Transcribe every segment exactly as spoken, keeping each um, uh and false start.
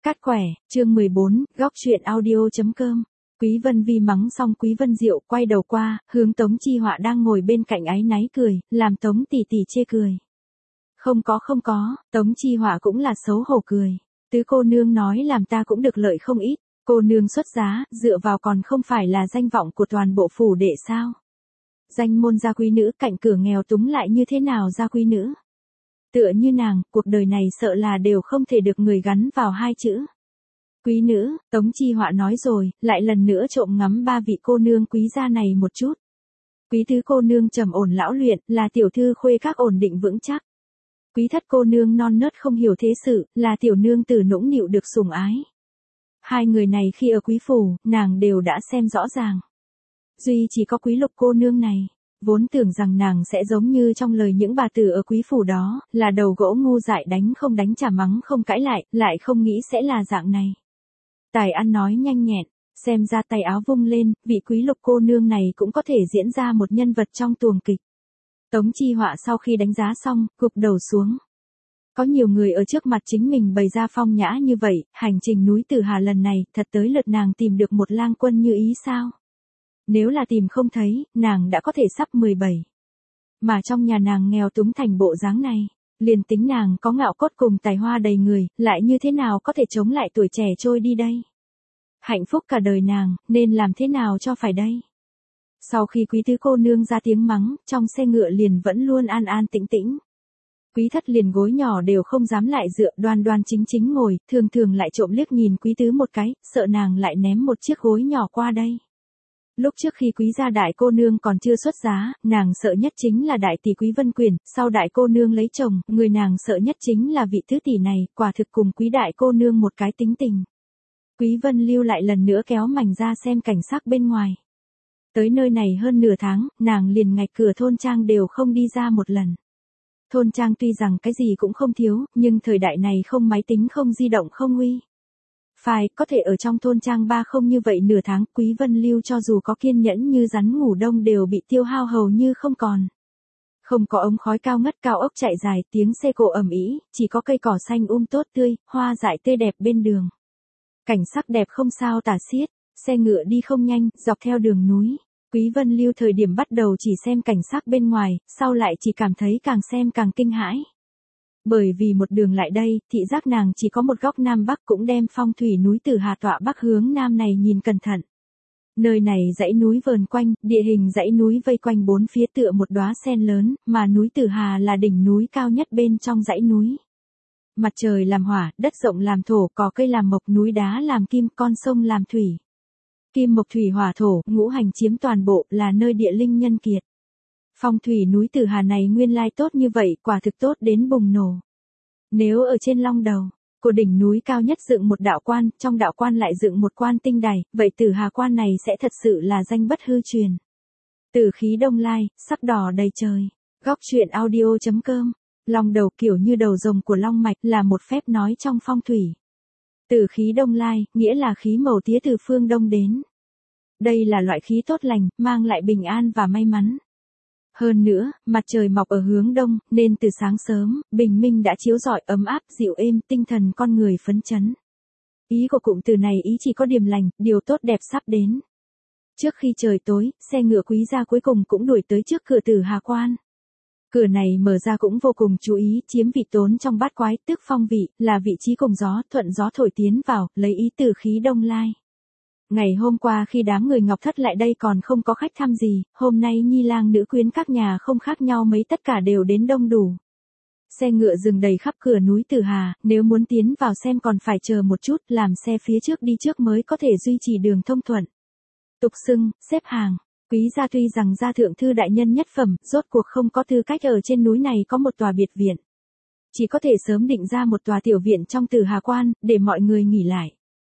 Cát quẻ, chương mười bốn, góc chuyện audio.com. Quý Vân Vi mắng xong Quý Vân Diệu quay đầu qua, hướng Tống Chi Họa đang ngồi bên cạnh áy náy cười, làm Tống tỷ tỷ chê cười. Không có không có, Tống Chi Họa cũng là xấu hổ cười. Tứ cô nương nói làm ta cũng được lợi không ít, cô nương xuất giá, dựa vào còn không phải là danh vọng của toàn bộ phủ đệ sao. Danh môn gia quý nữ cạnh cửa nghèo túng lại như thế nào gia quý nữ. Tựa như nàng, cuộc đời này sợ là đều không thể được người gắn vào hai chữ. Quý nữ, Tống Chi Họa nói rồi, lại lần nữa trộm ngắm ba vị cô nương quý gia này một chút. Quý tứ cô nương trầm ổn lão luyện, là tiểu thư khuê các ổn định vững chắc. Quý thất cô nương non nớt không hiểu thế sự, là tiểu nương tử nũng nịu được sủng ái. Hai người này khi ở quý phủ, nàng đều đã xem rõ ràng. Duy chỉ có quý lục cô nương này, vốn tưởng rằng nàng sẽ giống như trong lời những bà tử ở quý phủ đó, là đầu gỗ ngu dại đánh không đánh trả mắng không cãi lại, lại không nghĩ sẽ là dạng này. Tài ăn nói nhanh nhẹn, xem ra tay áo vung lên, vị quý lục cô nương này cũng có thể diễn ra một nhân vật trong tuồng kịch. Tống Chi Họa sau khi đánh giá xong, gục đầu xuống. Có nhiều người ở trước mặt chính mình bày ra phong nhã như vậy, hành trình núi Tử Hà lần này, thật tới lượt nàng tìm được một lang quân như ý sao? Nếu là tìm không thấy, nàng đã có thể sắp mười bảy. Mà trong nhà nàng nghèo túng thành bộ dáng này, liền tính nàng có ngạo cốt cùng tài hoa đầy người, lại như thế nào có thể chống lại tuổi trẻ trôi đi đây? Hạnh phúc cả đời nàng, nên làm thế nào cho phải đây? Sau khi quý tứ cô nương ra tiếng mắng, trong xe ngựa liền vẫn luôn an an tĩnh tĩnh. Quý thất liền gối nhỏ đều không dám lại dựa, đoan đoan chính chính ngồi, thường thường lại trộm liếc nhìn quý tứ một cái, sợ nàng lại ném một chiếc gối nhỏ qua đây. Lúc trước khi quý gia đại cô nương còn chưa xuất giá, nàng sợ nhất chính là đại tỷ Quý Vân Quyền, sau đại cô nương lấy chồng, người nàng sợ nhất chính là vị tứ tỷ này, quả thực cùng quý đại cô nương một cái tính tình. Quý Vân Lưu lại lần nữa kéo mảnh ra xem cảnh sắc bên ngoài. Tới nơi này hơn nửa tháng, nàng liền ngạch cửa thôn trang đều không đi ra một lần. Thôn trang tuy rằng cái gì cũng không thiếu, nhưng thời đại này không máy tính không di động không uy. Phải, có thể ở trong thôn trang ba không như vậy nửa tháng, Quý Vân Lưu cho dù có kiên nhẫn như rắn ngủ đông đều bị tiêu hao hầu như không còn. Không có ống khói cao ngất cao ốc chạy dài, tiếng xe cộ ầm ĩ, chỉ có cây cỏ xanh um tốt tươi, hoa dại tươi đẹp bên đường. Cảnh sắc đẹp không sao tả xiết, xe ngựa đi không nhanh, dọc theo đường núi. Quý Vân Lưu thời điểm bắt đầu chỉ xem cảnh sắc bên ngoài, sau lại chỉ cảm thấy càng xem càng kinh hãi. Bởi vì một đường lại đây, thị giác nàng chỉ có một góc nam bắc cũng đem phong thủy núi Tử Hà tọa bắc hướng nam này nhìn cẩn thận. Nơi này dãy núi vờn quanh, địa hình dãy núi vây quanh bốn phía tựa một đóa sen lớn, mà núi Tử Hà là đỉnh núi cao nhất bên trong dãy núi. Mặt trời làm hỏa, đất rộng làm thổ, cỏ cây làm mộc, núi đá làm kim, con sông làm thủy. Kim mộc thủy hỏa thổ, ngũ hành chiếm toàn bộ, là nơi địa linh nhân kiệt. Phong thủy núi Tử Hà này nguyên lai tốt như vậy, quả thực tốt đến bùng nổ. Nếu ở trên long đầu của đỉnh núi cao nhất dựng một đạo quan, trong đạo quan lại dựng một quan tinh đài, vậy Tử Hà quan này sẽ thật sự là danh bất hư truyền. Tử khí đông lai, sắc đỏ đầy trời. Góc chuyện audio.com. Long đầu kiểu như đầu rồng của long mạch là một phép nói trong phong thủy. Tử khí đông lai, nghĩa là khí màu tía từ phương đông đến. Đây là loại khí tốt lành, mang lại bình an và may mắn. Hơn nữa, mặt trời mọc ở hướng đông, nên từ sáng sớm, bình minh đã chiếu rọi ấm áp, dịu êm, tinh thần con người phấn chấn. Ý của cụm từ này ý chỉ có điềm lành, điều tốt đẹp sắp đến. Trước khi trời tối, xe ngựa quý gia cuối cùng cũng đuổi tới trước cửa Tử Hà quan. Cửa này mở ra cũng vô cùng chú ý, chiếm vị tốn trong bát quái, tức phong vị, là vị trí cùng gió, thuận gió thổi tiến vào, lấy ý tử khí đông lai. Ngày hôm qua khi đám người Ngọc Thất lại đây còn không có khách thăm gì, hôm nay nhi lang nữ quyến các nhà không khác nhau mấy tất cả đều đến đông đủ. Xe ngựa dừng đầy khắp cửa núi Tử Hà, nếu muốn tiến vào xem còn phải chờ một chút, làm xe phía trước đi trước mới có thể duy trì đường thông thuận. Tục xưng, xếp hàng. Quý gia tuy rằng gia thượng thư đại nhân nhất phẩm, rốt cuộc không có tư cách ở trên núi này có một tòa biệt viện. Chỉ có thể sớm định ra một tòa tiểu viện trong Tử Hà quan, để mọi người nghỉ lại.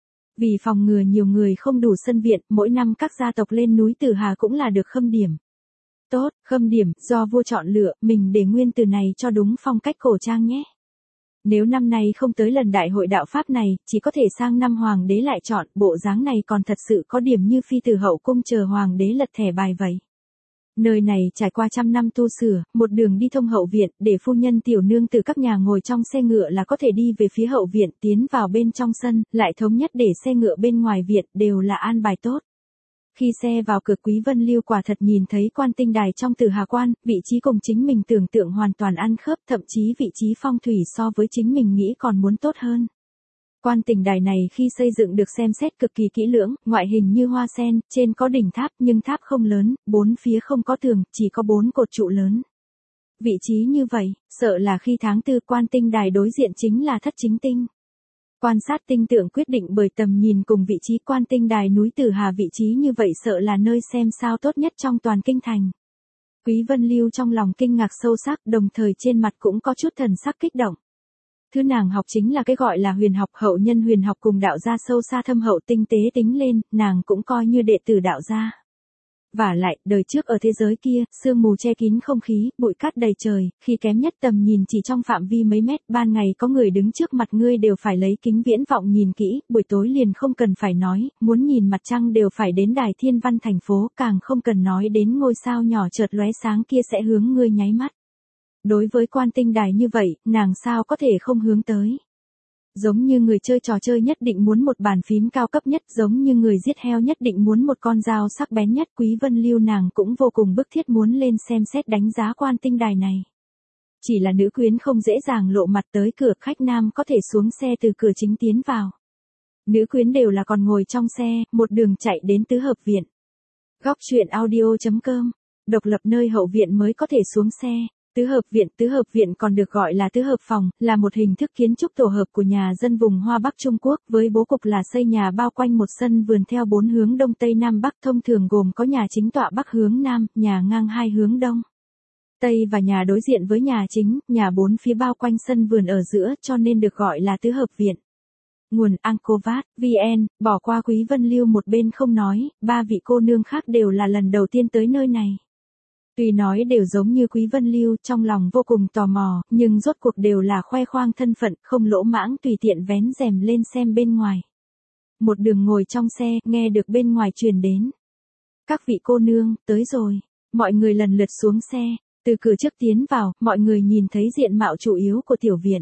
Vì phòng ngừa nhiều người không đủ sân viện, mỗi năm các gia tộc lên núi Tử Hà cũng là được khâm điểm. Tốt, khâm điểm, do vua chọn lựa, mình để nguyên từ này cho đúng phong cách cổ trang nhé. Nếu năm nay không tới lần đại hội đạo Pháp này, chỉ có thể sang năm hoàng đế lại chọn, bộ dáng này còn thật sự có điểm như phi tử hậu cung chờ hoàng đế lật thẻ bài vậy. Nơi này trải qua trăm năm tu sửa, một đường đi thông hậu viện, để phu nhân tiểu nương từ các nhà ngồi trong xe ngựa là có thể đi về phía hậu viện, tiến vào bên trong sân, lại thống nhất để xe ngựa bên ngoài viện, đều là an bài tốt. Khi xe vào cửa, Quý Vân Lưu quả thật nhìn thấy quan tinh đài trong Tử Hà Quan, vị trí cùng chính mình tưởng tượng hoàn toàn ăn khớp, thậm chí vị trí phong thủy so với chính mình nghĩ còn muốn tốt hơn. Quan tinh đài này khi xây dựng được xem xét cực kỳ kỹ lưỡng, ngoại hình như hoa sen, trên có đỉnh tháp nhưng tháp không lớn, bốn phía không có tường, chỉ có bốn cột trụ lớn. Vị trí như vậy, sợ là khi tháng tư quan tinh đài đối diện chính là thất chính tinh. Quan sát tinh tượng quyết định bởi tầm nhìn cùng vị trí quan tinh đài núi Tử Hà, vị trí như vậy sợ là nơi xem sao tốt nhất trong toàn kinh thành. Quý Vân Lưu trong lòng kinh ngạc sâu sắc, đồng thời trên mặt cũng có chút thần sắc kích động. Thứ nàng học chính là cái gọi là huyền học, hậu nhân huyền học cùng đạo gia sâu xa thâm hậu, tinh tế tính lên, nàng cũng coi như đệ tử đạo gia. Vả lại, đời trước ở thế giới kia, sương mù che kín không khí, bụi cát đầy trời, khi kém nhất tầm nhìn chỉ trong phạm vi mấy mét, ban ngày có người đứng trước mặt ngươi đều phải lấy kính viễn vọng nhìn kỹ, buổi tối liền không cần phải nói, muốn nhìn mặt trăng đều phải đến đài thiên văn thành phố, càng không cần nói đến ngôi sao nhỏ chợt lóe sáng kia sẽ hướng ngươi nháy mắt. Đối với quan tinh đài như vậy, nàng sao có thể không hướng tới. Giống như người chơi trò chơi nhất định muốn một bàn phím cao cấp nhất, giống như người giết heo nhất định muốn một con dao sắc bén nhất, Quý Vân Lưu nàng cũng vô cùng bức thiết muốn lên xem xét đánh giá quan tinh đài này. Chỉ là nữ quyến không dễ dàng lộ mặt tới cửa, khách nam có thể xuống xe từ cửa chính tiến vào. Nữ quyến đều là còn ngồi trong xe, một đường chạy đến tứ hợp viện. Góc truyện audio chấm com, độc lập nơi hậu viện mới có thể xuống xe. Tứ hợp viện, tứ hợp viện còn được gọi là tứ hợp phòng, là một hình thức kiến trúc tổ hợp của nhà dân vùng Hoa Bắc Trung Quốc, với bố cục là xây nhà bao quanh một sân vườn theo bốn hướng đông tây nam bắc, thông thường gồm có nhà chính tọa bắc hướng nam, nhà ngang hai hướng đông tây và nhà đối diện với nhà chính, nhà bốn phía bao quanh sân vườn ở giữa, cho nên được gọi là tứ hợp viện. Nguồn Angkovat, vn, bỏ qua Quý Vân Lưu một bên không nói, ba vị cô nương khác đều là lần đầu tiên tới nơi này. Tuy nói đều giống như Quý Vân Lưu, trong lòng vô cùng tò mò, nhưng rốt cuộc đều là khoe khoang thân phận, không lỗ mãng tùy tiện vén rèm lên xem bên ngoài. Một đường ngồi trong xe, nghe được bên ngoài truyền đến. Các vị cô nương, tới rồi. Mọi người lần lượt xuống xe, từ cửa trước tiến vào, mọi người nhìn thấy diện mạo chủ yếu của tiểu viện.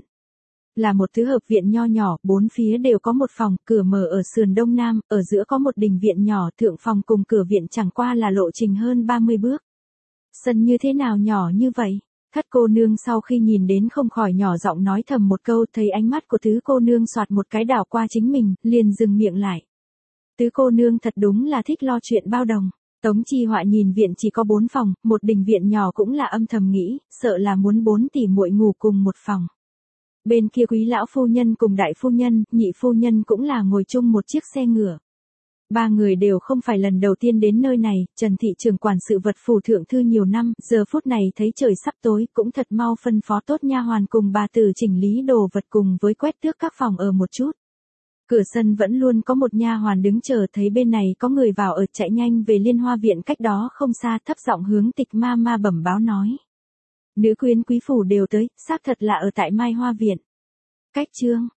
Là một tứ hợp viện nho nhỏ, bốn phía đều có một phòng, cửa mở ở sườn đông nam, ở giữa có một đình viện nhỏ, thượng phòng cùng cửa viện chẳng qua là lộ trình hơn ba mươi bước. Sân như thế nào nhỏ như vậy? Thất cô nương sau khi nhìn đến không khỏi nhỏ giọng nói thầm một câu, thấy ánh mắt của tứ cô nương xoạt một cái đảo qua chính mình, liền dừng miệng lại. Tứ cô nương thật đúng là thích lo chuyện bao đồng. Tống Chi Họa nhìn viện chỉ có bốn phòng, một đình viện nhỏ cũng là âm thầm nghĩ, sợ là muốn bốn tỷ muội ngủ cùng một phòng. Bên kia Quý lão phu nhân cùng đại phu nhân, nhị phu nhân cũng là ngồi chung một chiếc xe ngựa. Ba người đều không phải lần đầu tiên đến nơi này, Trần thị trưởng quản sự vật phủ thượng thư nhiều năm, giờ phút này thấy trời sắp tối, cũng thật mau phân phó tốt nha hoàn cùng bà tử chỉnh lý đồ vật cùng với quét tước các phòng ở một chút. Cửa sân vẫn luôn có một nha hoàn đứng chờ, thấy bên này có người vào ở chạy nhanh về Liên Hoa viện cách đó không xa, thấp giọng hướng Tịch ma ma bẩm báo nói. Nữ quyến quý phủ đều tới, xác thật là ở tại Mai Hoa viện. Cách chương